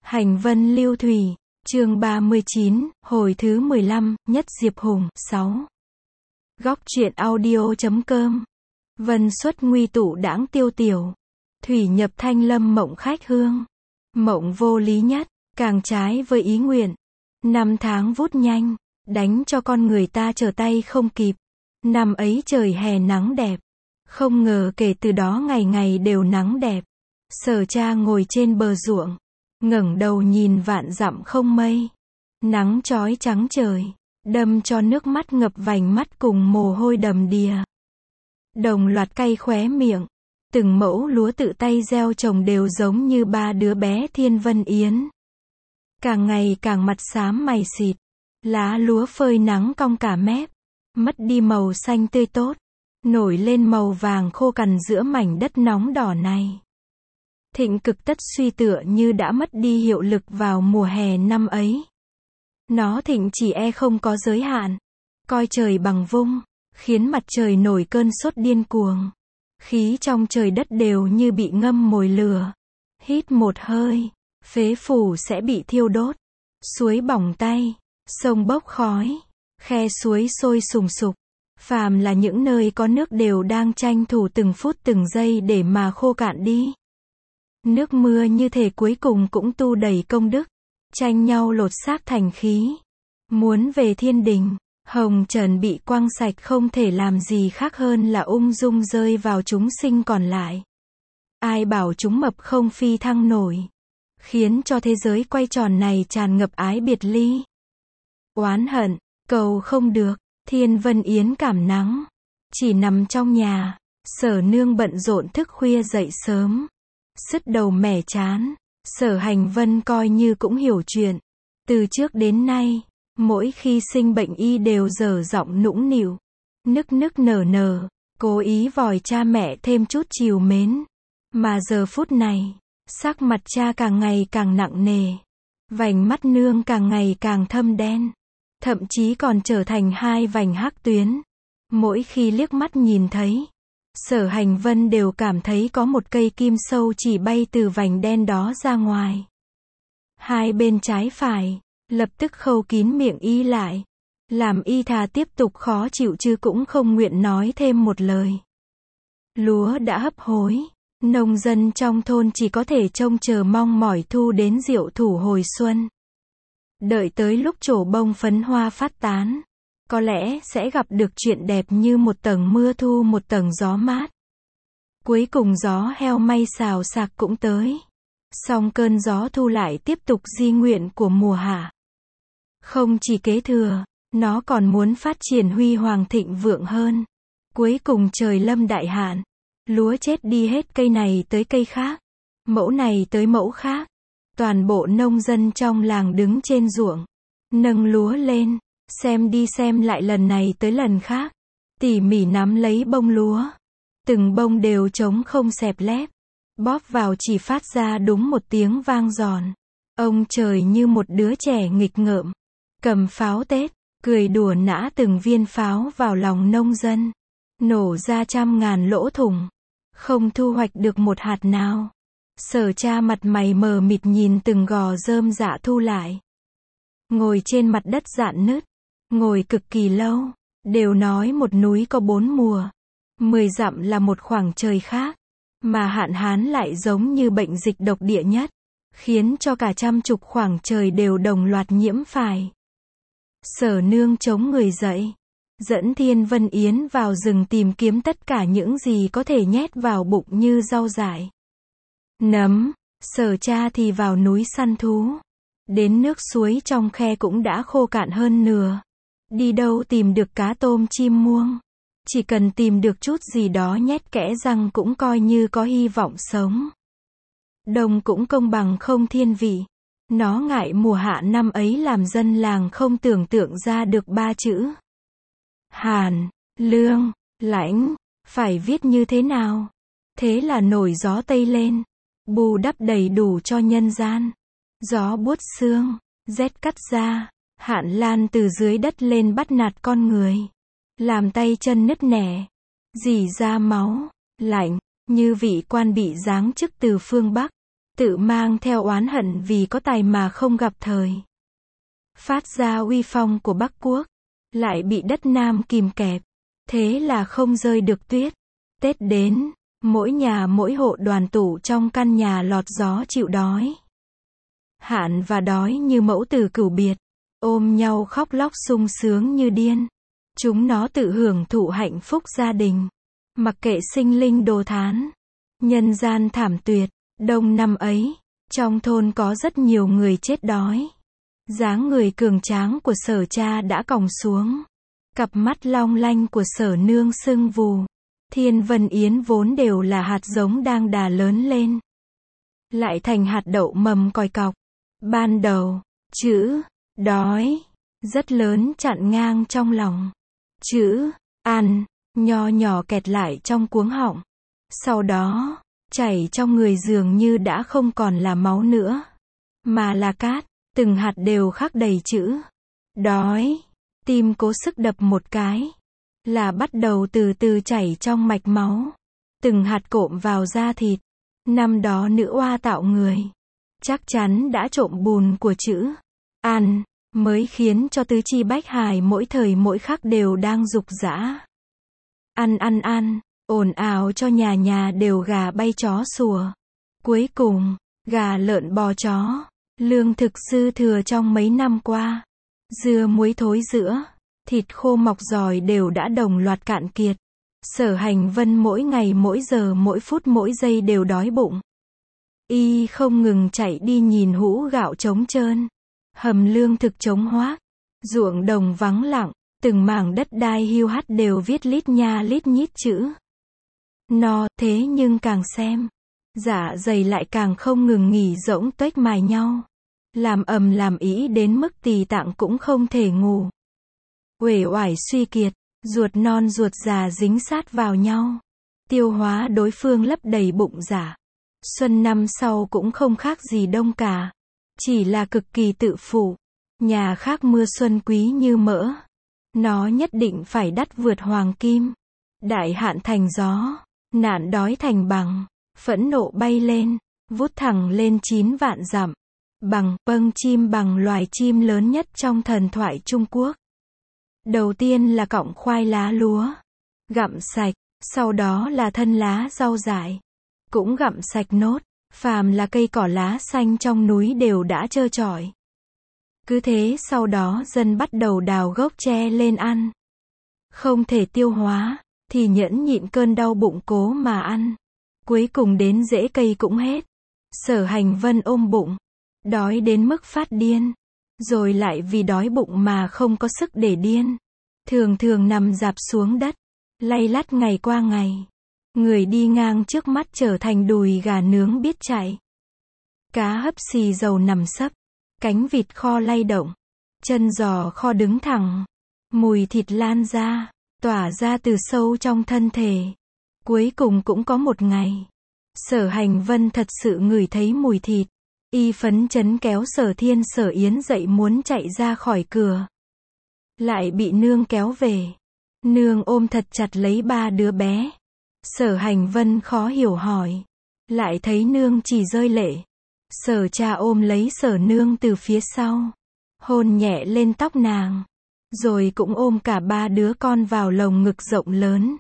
Hành vân lưu thủy, chương 39, hồi thứ 15, Nhất Diệp Hùng, 6. Góc truyện audio.com. Vân xuất nguy tụ đãng tiêu tiểu. Thủy nhập thanh lâm mộng khách hương. Mộng vô lý nhất, càng trái với ý nguyện. Năm tháng vút nhanh, đánh cho con người ta trở tay không kịp. Năm ấy trời hè nắng đẹp. Không ngờ kể từ đó ngày ngày đều nắng đẹp. Sở cha ngồi trên bờ ruộng, ngẩng đầu nhìn vạn dặm không mây. Nắng chói trắng trời, đâm cho nước mắt ngập vành mắt cùng mồ hôi đầm đìa. Đồng loạt cay khóe miệng, từng mẫu lúa tự tay gieo trồng đều giống như ba đứa bé Thiên Vân Yến. Càng ngày càng mặt xám mày xịt, lá lúa phơi nắng cong cả mép, mất đi màu xanh tươi tốt, nổi lên màu vàng khô cằn giữa mảnh đất nóng đỏ này. Thịnh cực tất suy tựa như đã mất đi hiệu lực vào mùa hè năm ấy. Nó thịnh chỉ không có giới hạn, coi trời bằng vung, khiến mặt trời nổi cơn sốt điên cuồng. Khí trong trời đất đều như bị ngâm mồi lửa. Hít một hơi, phế phủ sẽ bị thiêu đốt. Suối bỏng tay, sông bốc khói, khe suối sôi sùng sục. Phàm là những nơi có nước đều đang tranh thủ từng phút từng giây để mà khô cạn đi. Nước mưa như thể cuối cùng cũng tu đầy công đức, tranh nhau lột xác thành khí. Muốn về thiên đình, hồng trần bị quăng sạch không thể làm gì khác hơn là ung dung rơi vào chúng sinh còn lại. Ai bảo chúng mập không phi thăng nổi, khiến cho thế giới quay tròn này tràn ngập ái biệt ly. Oán hận, cầu không được, Thiên Vân Yến cảm nắng, chỉ nằm trong nhà. Sở nương bận rộn thức khuya dậy sớm, sứt đầu mẻ chán. Sở Hành Vân coi như cũng hiểu chuyện. Từ trước đến nay, mỗi khi sinh bệnh y đều dở giọng nũng nịu, nức nức nở nở, cố ý vòi cha mẹ thêm chút trìu mến. Mà giờ phút này, sắc mặt cha càng ngày càng nặng nề, vành mắt nương càng ngày càng thâm đen, thậm chí còn trở thành hai vành hắc tuyến. Mỗi khi liếc mắt nhìn thấy, Sở Hành Vân đều cảm thấy có một cây kim sâu chỉ bay từ vành đen đó ra ngoài. Hai bên trái phải, lập tức khâu kín miệng y lại. Làm y thà tiếp tục khó chịu chứ cũng không nguyện nói thêm một lời. Lúa đã hấp hối, nông dân trong thôn chỉ có thể trông chờ mong mỏi thu đến diệu thủ hồi xuân. Đợi tới lúc trổ bông phấn hoa phát tán, có lẽ sẽ gặp được chuyện đẹp như một tầng mưa thu một tầng gió mát. Cuối cùng gió heo may xào xạc cũng tới. Song cơn gió thu lại tiếp tục di nguyện của mùa hạ. Không chỉ kế thừa, nó còn muốn phát triển huy hoàng thịnh vượng hơn. Cuối cùng trời lâm đại hạn, lúa chết đi hết cây này tới cây khác, mẫu này tới mẫu khác. Toàn bộ nông dân trong làng đứng trên ruộng, nâng lúa lên, xem đi xem lại lần này tới lần khác, tỉ mỉ nắm lấy bông lúa. Từng bông đều trống không xẹp lép, bóp vào chỉ phát ra đúng một tiếng vang giòn. Ông trời như một đứa trẻ nghịch ngợm, cầm pháo Tết, cười đùa nã từng viên pháo vào lòng nông dân, nổ ra trăm ngàn lỗ thủng, không thu hoạch được một hạt nào. Sở cha mặt mày mờ mịt nhìn từng gò rơm rạ thu lại. Ngồi trên mặt đất rạn nứt, ngồi cực kỳ lâu. Đều nói một núi có 4 mùa, 10 dặm là một khoảng trời khác, mà hạn hán lại giống như bệnh dịch độc địa nhất, khiến cho cả trăm chục khoảng trời đều đồng loạt nhiễm phải. Sở nương chống người dậy, dẫn Thiên Vân Yến vào rừng tìm kiếm tất cả những gì có thể nhét vào bụng như rau dại, nấm. Sở cha thì vào núi săn thú. Đến nước suối trong khe cũng đã khô cạn hơn nửa. Đi đâu tìm được cá tôm chim muông. Chỉ cần tìm được chút gì đó nhét kẽ răng cũng coi như có hy vọng sống. Đông cũng công bằng không thiên vị. Nó ngại mùa hạ năm ấy làm dân làng không tưởng tượng ra được 3 chữ. Hàn, lương, lãnh, phải viết như thế nào? Thế là nổi gió Tây lên, bù đắp đầy đủ cho nhân gian. Gió buốt xương, rét cắt da, hạn lan từ dưới đất lên bắt nạt con người, làm tay chân nứt nẻ, rỉ ra máu, lạnh, như vị quan bị giáng chức từ phương Bắc, tự mang theo oán hận vì có tài mà không gặp thời. Phát ra uy phong của Bắc Quốc, lại bị đất Nam kìm kẹp, thế là không rơi được tuyết. Tết đến, mỗi nhà mỗi hộ đoàn tụ trong căn nhà lọt gió chịu đói. Hạn và đói như mẫu tử cửu biệt, ôm nhau khóc lóc sung sướng như điên. Chúng nó tự hưởng thụ hạnh phúc gia đình, mặc kệ sinh linh đồ thán. Nhân gian thảm tuyệt, đông năm ấy, trong thôn có rất nhiều người chết đói. Dáng người cường tráng của Sở cha đã còng xuống. Cặp mắt long lanh của Sở nương sưng vù. Thiên Vân Yến vốn đều là hạt giống đang đà lớn lên, lại thành hạt đậu mầm còi cọc. Ban đầu, chữ đói rất lớn chặn ngang trong lòng. Chữ ăn nho nhỏ kẹt lại trong cuống họng. Sau đó, chảy trong người dường như đã không còn là máu nữa, mà là cát. Từng hạt đều khắc đầy chữ đói. Tim cố sức đập một cái, là bắt đầu từ từ chảy trong mạch máu. Từng hạt cộm vào da thịt. Năm đó nữ oa tạo người, chắc chắn đã trộm bùn của chữ ăn, mới khiến cho tứ chi bách hài mỗi thời mỗi khắc đều đang rục rã. Ăn, ồn ào cho nhà nhà đều gà bay chó sủa. Cuối cùng, gà lợn bò chó, lương thực dư thừa trong mấy năm qua, dưa muối thối rữa, thịt khô mọc giòi đều đã đồng loạt cạn kiệt. Sở Hành Vân mỗi ngày mỗi giờ mỗi phút mỗi giây đều đói bụng. Y không ngừng chạy đi nhìn hũ gạo trống trơn, hầm lương thực trống hoác, ruộng đồng vắng lặng, từng mảng đất đai hiu hắt đều viết lít nha lít nhít chữ no. Thế nhưng càng xem, dạ dày lại càng không ngừng nghỉ rỗng tuếch mài nhau, làm ầm làm ĩ đến mức tỳ tạng cũng không thể ngủ. Uể oải suy kiệt, ruột non ruột già dính sát vào nhau, tiêu hóa đối phương lấp đầy bụng giả. Xuân năm sau cũng không khác gì đông cả, chỉ là cực kỳ tự phụ. Nhà khác mưa xuân quý như mỡ, nó nhất định phải đắt vượt hoàng kim. Đại hạn thành gió, nạn đói thành bằng, phẫn nộ bay lên, vút thẳng lên 9 vạn dặm. Bằng, chim bằng loài chim lớn nhất trong thần thoại Trung Quốc. Đầu tiên là cọng khoai lá lúa, gặm sạch, sau đó là thân lá rau dại, cũng gặm sạch nốt. Phàm là cây cỏ lá xanh trong núi đều đã trơ trọi. Cứ thế sau đó dân bắt đầu đào gốc tre lên ăn. Không thể tiêu hóa, thì nhẫn nhịn cơn đau bụng cố mà ăn. Cuối cùng đến rễ cây cũng hết. Sở Hành Vân ôm bụng, đói đến mức phát điên. Rồi lại vì đói bụng mà không có sức để điên. Thường thường nằm rạp xuống đất, lay lắt ngày qua ngày. Người đi ngang trước mắt trở thành đùi gà nướng biết chạy. Cá hấp xì dầu nằm sấp, cánh vịt kho lay động, chân giò kho đứng thẳng. Mùi thịt lan ra, tỏa ra từ sâu trong thân thể. Cuối cùng cũng có một ngày, Sở Hành Vân thật sự ngửi thấy mùi thịt. Y phấn chấn kéo Sở Thiên Sở Yến dậy muốn chạy ra khỏi cửa. Lại bị nương kéo về. Nương ôm thật chặt lấy 3 đứa bé. Sở Hành Vân khó hiểu hỏi. Lại thấy nương chỉ rơi lệ. Sở cha ôm lấy Sở nương từ phía sau, hôn nhẹ lên tóc nàng, rồi cũng ôm cả 3 đứa con vào lồng ngực rộng lớn.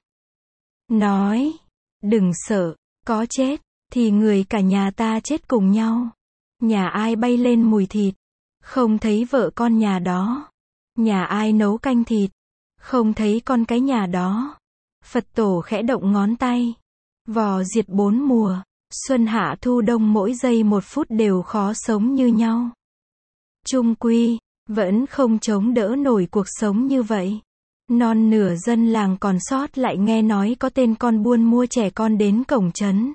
Nói, đừng sợ, có chết, thì người cả nhà ta chết cùng nhau. Nhà ai bay lên mùi thịt, không thấy vợ con nhà đó. Nhà ai nấu canh thịt, không thấy con cái nhà đó. Phật tổ khẽ động ngón tay. Vò diệt 4 mùa, xuân hạ thu đông mỗi giây 1 phút đều khó sống như nhau. Chung quy, vẫn không chống đỡ nổi cuộc sống như vậy. Non nửa dân làng còn sót lại nghe nói có tên con buôn mua trẻ con đến cổng trấn,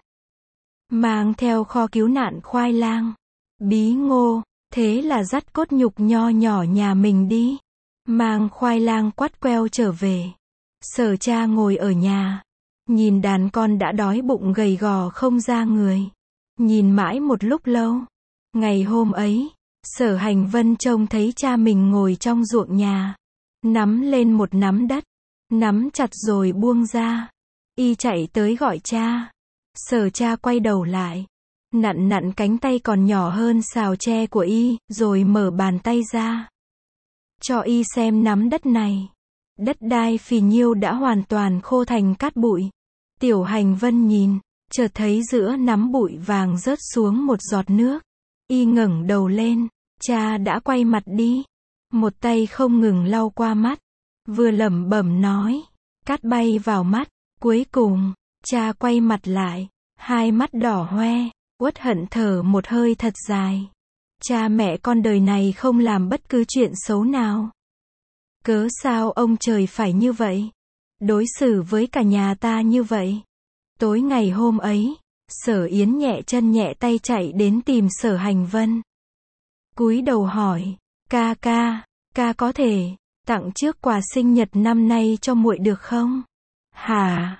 mang theo kho cứu nạn khoai lang, bí ngô, thế là dắt cốt nhục nho nhỏ nhà mình đi, mang khoai lang quắt queo trở về. Sở cha ngồi ở nhà, nhìn đàn con đã đói bụng gầy gò không ra người, nhìn mãi một lúc lâu. Ngày hôm ấy, Sở Hành Vân trông thấy cha mình ngồi trong ruộng nhà, nắm lên một nắm đất, nắm chặt rồi buông ra. Y chạy tới gọi cha. Sở cha quay đầu lại, nặn nặn cánh tay còn nhỏ hơn sào tre của y, rồi mở bàn tay ra. Cho y xem nắm đất này. Đất đai phì nhiêu đã hoàn toàn khô thành cát bụi. Tiểu Hành Vân nhìn, chợt thấy giữa nắm bụi vàng rớt xuống một giọt nước. Y ngẩng đầu lên, cha đã quay mặt đi. Một tay không ngừng lau qua mắt, vừa lẩm bẩm nói, cát bay vào mắt. Cuối cùng, cha quay mặt lại, hai mắt đỏ hoe, uất hận thở một hơi thật dài. Cha mẹ con đời này không làm bất cứ chuyện xấu nào. Cớ sao ông trời phải như vậy? Đối xử với cả nhà ta như vậy? Tối ngày hôm ấy, Sở Yến nhẹ chân nhẹ tay chạy đến tìm Sở Hành Vân. Cúi đầu hỏi, ca có thể tặng trước quà sinh nhật năm nay cho muội được không? Hả?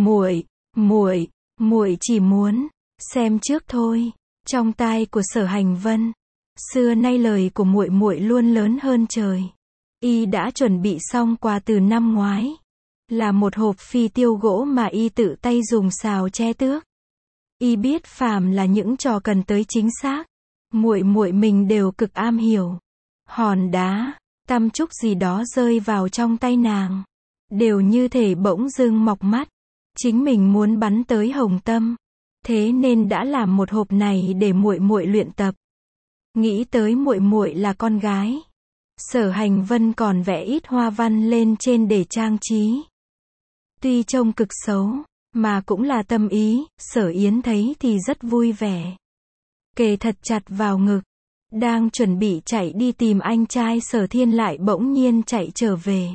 Muội chỉ muốn xem trước thôi. Trong tai của Sở Hành Vân, xưa nay lời của muội luôn lớn hơn trời. Y đã chuẩn bị xong quà từ năm ngoái, là một hộp phi tiêu gỗ mà y tự tay dùng sào tre tước. Y biết phàm là những trò cần tới chính xác, muội mình đều cực am hiểu. Hòn đá, tăm trúc gì đó rơi vào trong tay nàng, đều như thể bỗng dưng mọc mắt. Chính mình muốn bắn tới hồng tâm, thế nên đã làm một hộp này để muội luyện tập. Nghĩ tới muội là con gái, Sở Hành Vân còn vẽ ít hoa văn lên trên để trang trí. Tuy trông cực xấu, mà cũng là tâm ý, Sở Yến thấy thì rất vui vẻ. Kề thật chặt vào ngực, đang chuẩn bị chạy đi tìm anh trai Sở Thiên lại bỗng nhiên chạy trở về.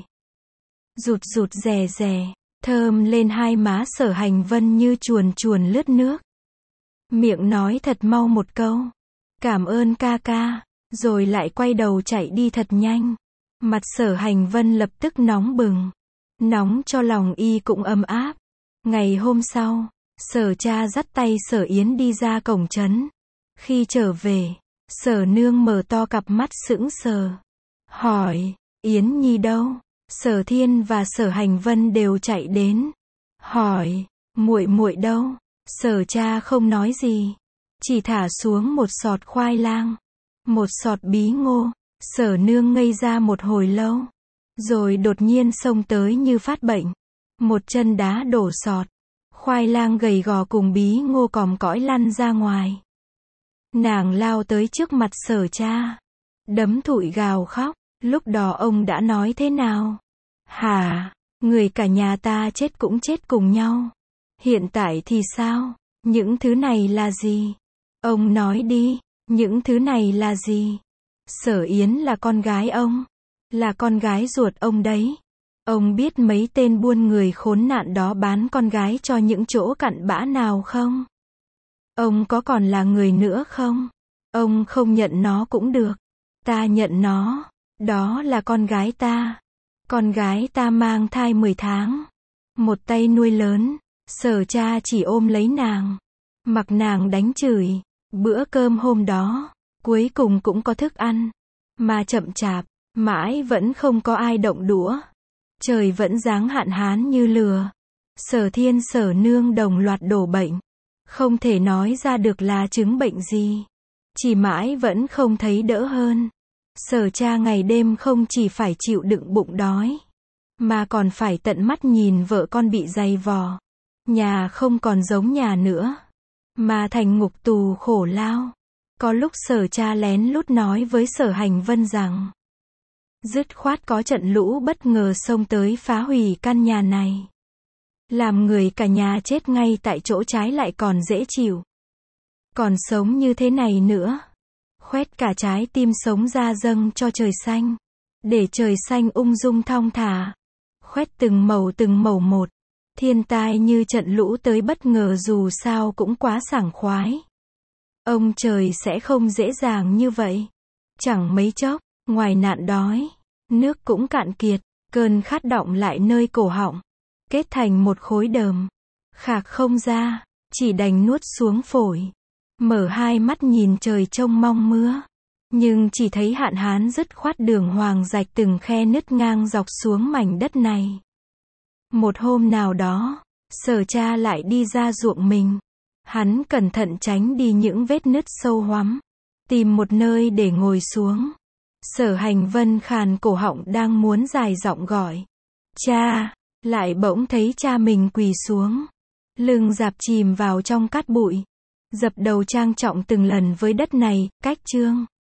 Rụt rè, thơm lên hai má Sở Hành Vân như chuồn lướt nước. Miệng nói thật mau một câu, cảm ơn ca, rồi lại quay đầu chạy đi thật nhanh. Mặt Sở Hành Vân lập tức nóng bừng, nóng cho lòng y cũng ấm áp. Ngày hôm sau, Sở cha dắt tay Sở Yến đi ra cổng trấn. Khi trở về, Sở nương mở to cặp mắt sững sờ, hỏi, Yến Nhi đâu? Sở Thiên và Sở Hành Vân đều chạy đến, hỏi, muội đâu? Sở cha không nói gì, chỉ thả xuống một sọt khoai lang, một sọt bí ngô. Sở nương ngây ra một hồi lâu, rồi đột nhiên xông tới như phát bệnh, một chân đá đổ sọt, khoai lang gầy gò cùng bí ngô còm cõi lăn ra ngoài. Nàng lao tới trước mặt Sở cha, đấm thụi gào khóc. Lúc đó ông đã nói thế nào? Hả? Người cả nhà ta chết cũng chết cùng nhau. Hiện tại thì sao? Những thứ này là gì? Ông nói đi, những thứ này là gì? Sở Yến là con gái ông, là con gái ruột ông đấy. Ông biết mấy tên buôn người khốn nạn đó bán con gái cho những chỗ cặn bã nào không? Ông có còn là người nữa không? Ông không nhận nó cũng được. Ta nhận nó. Đó là con gái ta. Con gái ta mang thai 10 tháng. Một tay nuôi lớn. Sở cha chỉ ôm lấy nàng, mặc nàng đánh chửi. Bữa cơm hôm đó, cuối cùng cũng có thức ăn. Mà chậm chạp, mãi vẫn không có ai động đũa. Trời vẫn giáng hạn hán như lừa. Sở Thiên Sở nương đồng loạt đổ bệnh. Không thể nói ra được là chứng bệnh gì. Chỉ mãi vẫn không thấy đỡ hơn. Sở cha ngày đêm không chỉ phải chịu đựng bụng đói, mà còn phải tận mắt nhìn vợ con bị dày vò. Nhà không còn giống nhà nữa, mà thành ngục tù khổ lao. Có lúc Sở cha lén lút nói với Sở Hành Vân rằng, dứt khoát có trận lũ bất ngờ xông tới phá hủy căn nhà này. Làm người cả nhà chết ngay tại chỗ trái lại còn dễ chịu. Còn sống như thế này nữa, khoét cả trái tim sống ra dâng cho trời xanh, để trời xanh ung dung thong thả, khoét từng màu một. Thiên tai như trận lũ tới bất ngờ dù sao cũng quá sảng khoái. Ông trời sẽ không dễ dàng như vậy. Chẳng mấy chốc, ngoài nạn đói, nước cũng cạn kiệt, cơn khát động lại nơi cổ họng, kết thành một khối đờm, khạc không ra, chỉ đành nuốt xuống phổi. Mở hai mắt nhìn trời trông mong mưa, nhưng chỉ thấy hạn hán dứt khoát đường hoàng rạch từng khe nứt ngang dọc xuống mảnh đất này. Một hôm nào đó, Sở cha lại đi ra ruộng mình. Hắn cẩn thận tránh đi những vết nứt sâu hoắm. Tìm một nơi để ngồi xuống. Sở Hành Vân khàn cổ họng đang muốn dài giọng gọi. Cha! Lại bỗng thấy cha mình quỳ xuống. Lưng dạp chìm vào trong cát bụi. Dập đầu trang trọng từng lần với đất này, cách chương.